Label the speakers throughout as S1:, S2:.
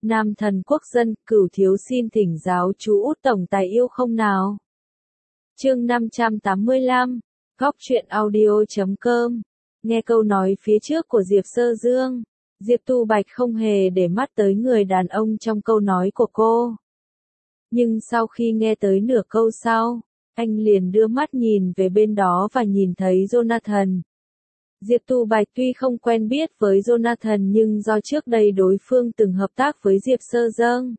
S1: Nam thần quốc dân, Cửu thiếu xin thỉnh giáo chú Út tổng tài yêu không nào. Chương 585, Góc truyện audio.com. Nghe câu nói phía trước của Diệp Sơ Dương, Diệp Tu Bạch không hề để mắt tới người đàn ông trong câu nói của cô. Nhưng sau khi nghe tới nửa câu sau, anh liền đưa mắt nhìn về bên đó và nhìn thấy Jonathan. Diệp Tu Bạch tuy không quen biết với Jonathan nhưng do trước đây đối phương từng hợp tác với Diệp Sơ Dương,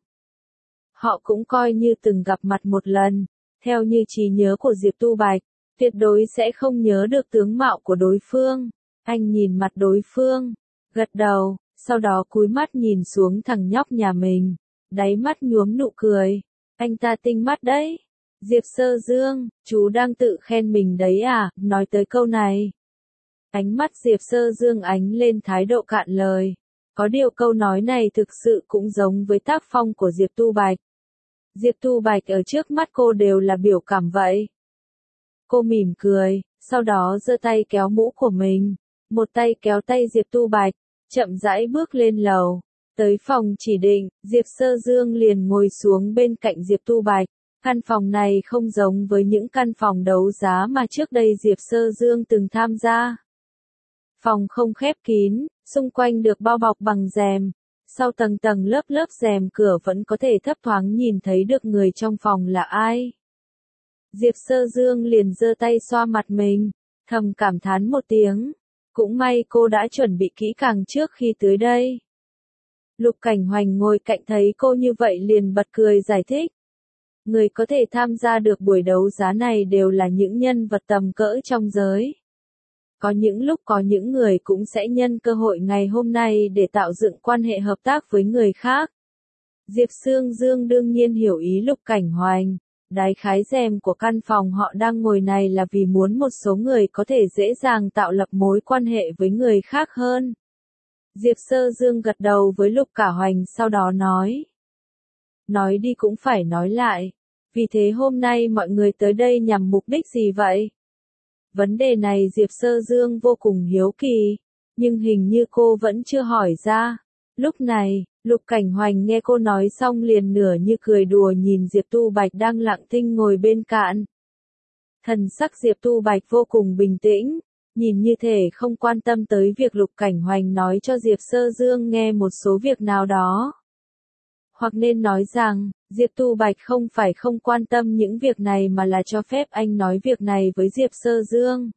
S1: họ cũng coi như từng gặp mặt một lần. Theo như trí nhớ của Diệp Tu Bạch, tuyệt đối sẽ không nhớ được tướng mạo của đối phương. Anh nhìn mặt đối phương, gật đầu, sau đó cúi mắt nhìn xuống thằng nhóc nhà mình, đáy mắt nhuốm nụ cười. Anh ta tinh mắt đấy. Diệp Sơ Dương, chú đang tự khen mình đấy à? Nói tới câu này, ánh mắt Diệp Sơ Dương ánh lên thái độ cạn lời. Có điều câu nói này thực sự cũng giống với tác phong của Diệp Tu Bạch. Diệp Tu Bạch ở trước mắt cô đều là biểu cảm vậy. Cô mỉm cười, sau đó giơ tay kéo mũ của mình, một tay kéo tay Diệp Tu Bạch, chậm rãi bước lên lầu. Tới phòng chỉ định, Diệp Sơ Dương liền ngồi xuống bên cạnh Diệp Tu Bạch. Căn phòng này không giống với những căn phòng đấu giá mà trước đây Diệp Sơ Dương từng tham gia. Phòng không khép kín, xung quanh được bao bọc bằng rèm. Sau tầng tầng lớp lớp rèm cửa vẫn có thể thấp thoáng nhìn thấy được người trong phòng là ai. Diệp Sơ Dương liền giơ tay xoa mặt mình, thầm cảm thán một tiếng. Cũng may cô đã chuẩn bị kỹ càng trước khi tới đây. Lục Cảnh Hoành ngồi cạnh thấy cô như vậy liền bật cười giải thích. Người có thể tham gia được buổi đấu giá này đều là những nhân vật tầm cỡ trong giới. Có những lúc có những người cũng sẽ nhân cơ hội ngày hôm nay để tạo dựng quan hệ hợp tác với người khác. Diệp Sương Dương đương nhiên hiểu ý Lục Cảnh Hoành. Đáy khái rèm của căn phòng họ đang ngồi này là vì muốn một số người có thể dễ dàng tạo lập mối quan hệ với người khác hơn. Diệp Sơ Dương gật đầu với Lục Cả Hoành sau đó nói. Nói đi cũng phải nói lại. Vì thế hôm nay mọi người tới đây nhằm mục đích gì vậy? Vấn đề này Diệp Sơ Dương vô cùng hiếu kỳ, nhưng hình như cô vẫn chưa hỏi ra. Lúc này, Lục Cảnh Hoành nghe cô nói xong liền nửa như cười đùa nhìn Diệp Tu Bạch đang lặng thinh ngồi bên cạnh. Thần sắc Diệp Tu Bạch vô cùng bình tĩnh, nhìn như thể không quan tâm tới việc Lục Cảnh Hoành nói cho Diệp Sơ Dương nghe một số việc nào đó. Hoặc nên nói rằng, Diệp Tu Bạch không phải không quan tâm những việc này mà là cho phép anh nói việc này với Diệp Sơ Dương.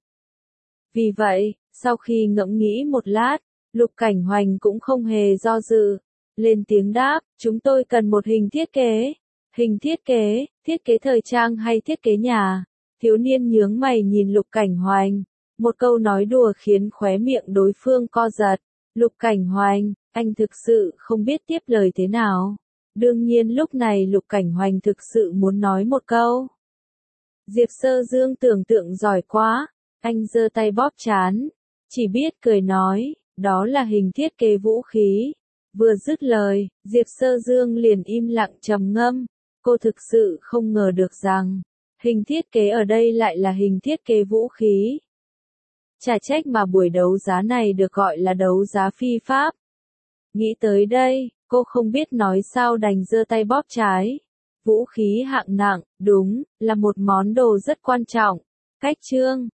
S1: Vì vậy, sau khi ngẫm nghĩ một lát, Lục Cảnh Hoành cũng không hề do dự, lên tiếng đáp, chúng tôi cần một hình thiết kế. Hình thiết kế thời trang hay thiết kế nhà? Thiếu niên nhướng mày nhìn Lục Cảnh Hoành, một câu nói đùa khiến khóe miệng đối phương co giật. Lục Cảnh Hoành, anh thực sự không biết tiếp lời thế nào. Đương nhiên lúc này Lục Cảnh Hoành thực sự muốn nói một câu. Diệp Sơ Dương tưởng tượng giỏi quá, anh giơ tay bóp trán, chỉ biết cười nói, đó là hình thiết kế vũ khí. Vừa dứt lời, Diệp Sơ Dương liền im lặng trầm ngâm, cô thực sự không ngờ được rằng, hình thiết kế ở đây lại là hình thiết kế vũ khí. Chả trách mà buổi đấu giá này được gọi là đấu giá phi pháp. Nghĩ tới đây, cô không biết nói sao đành giơ tay bóp trái. Vũ khí hạng nặng, đúng, là một món đồ rất quan trọng. Cách chương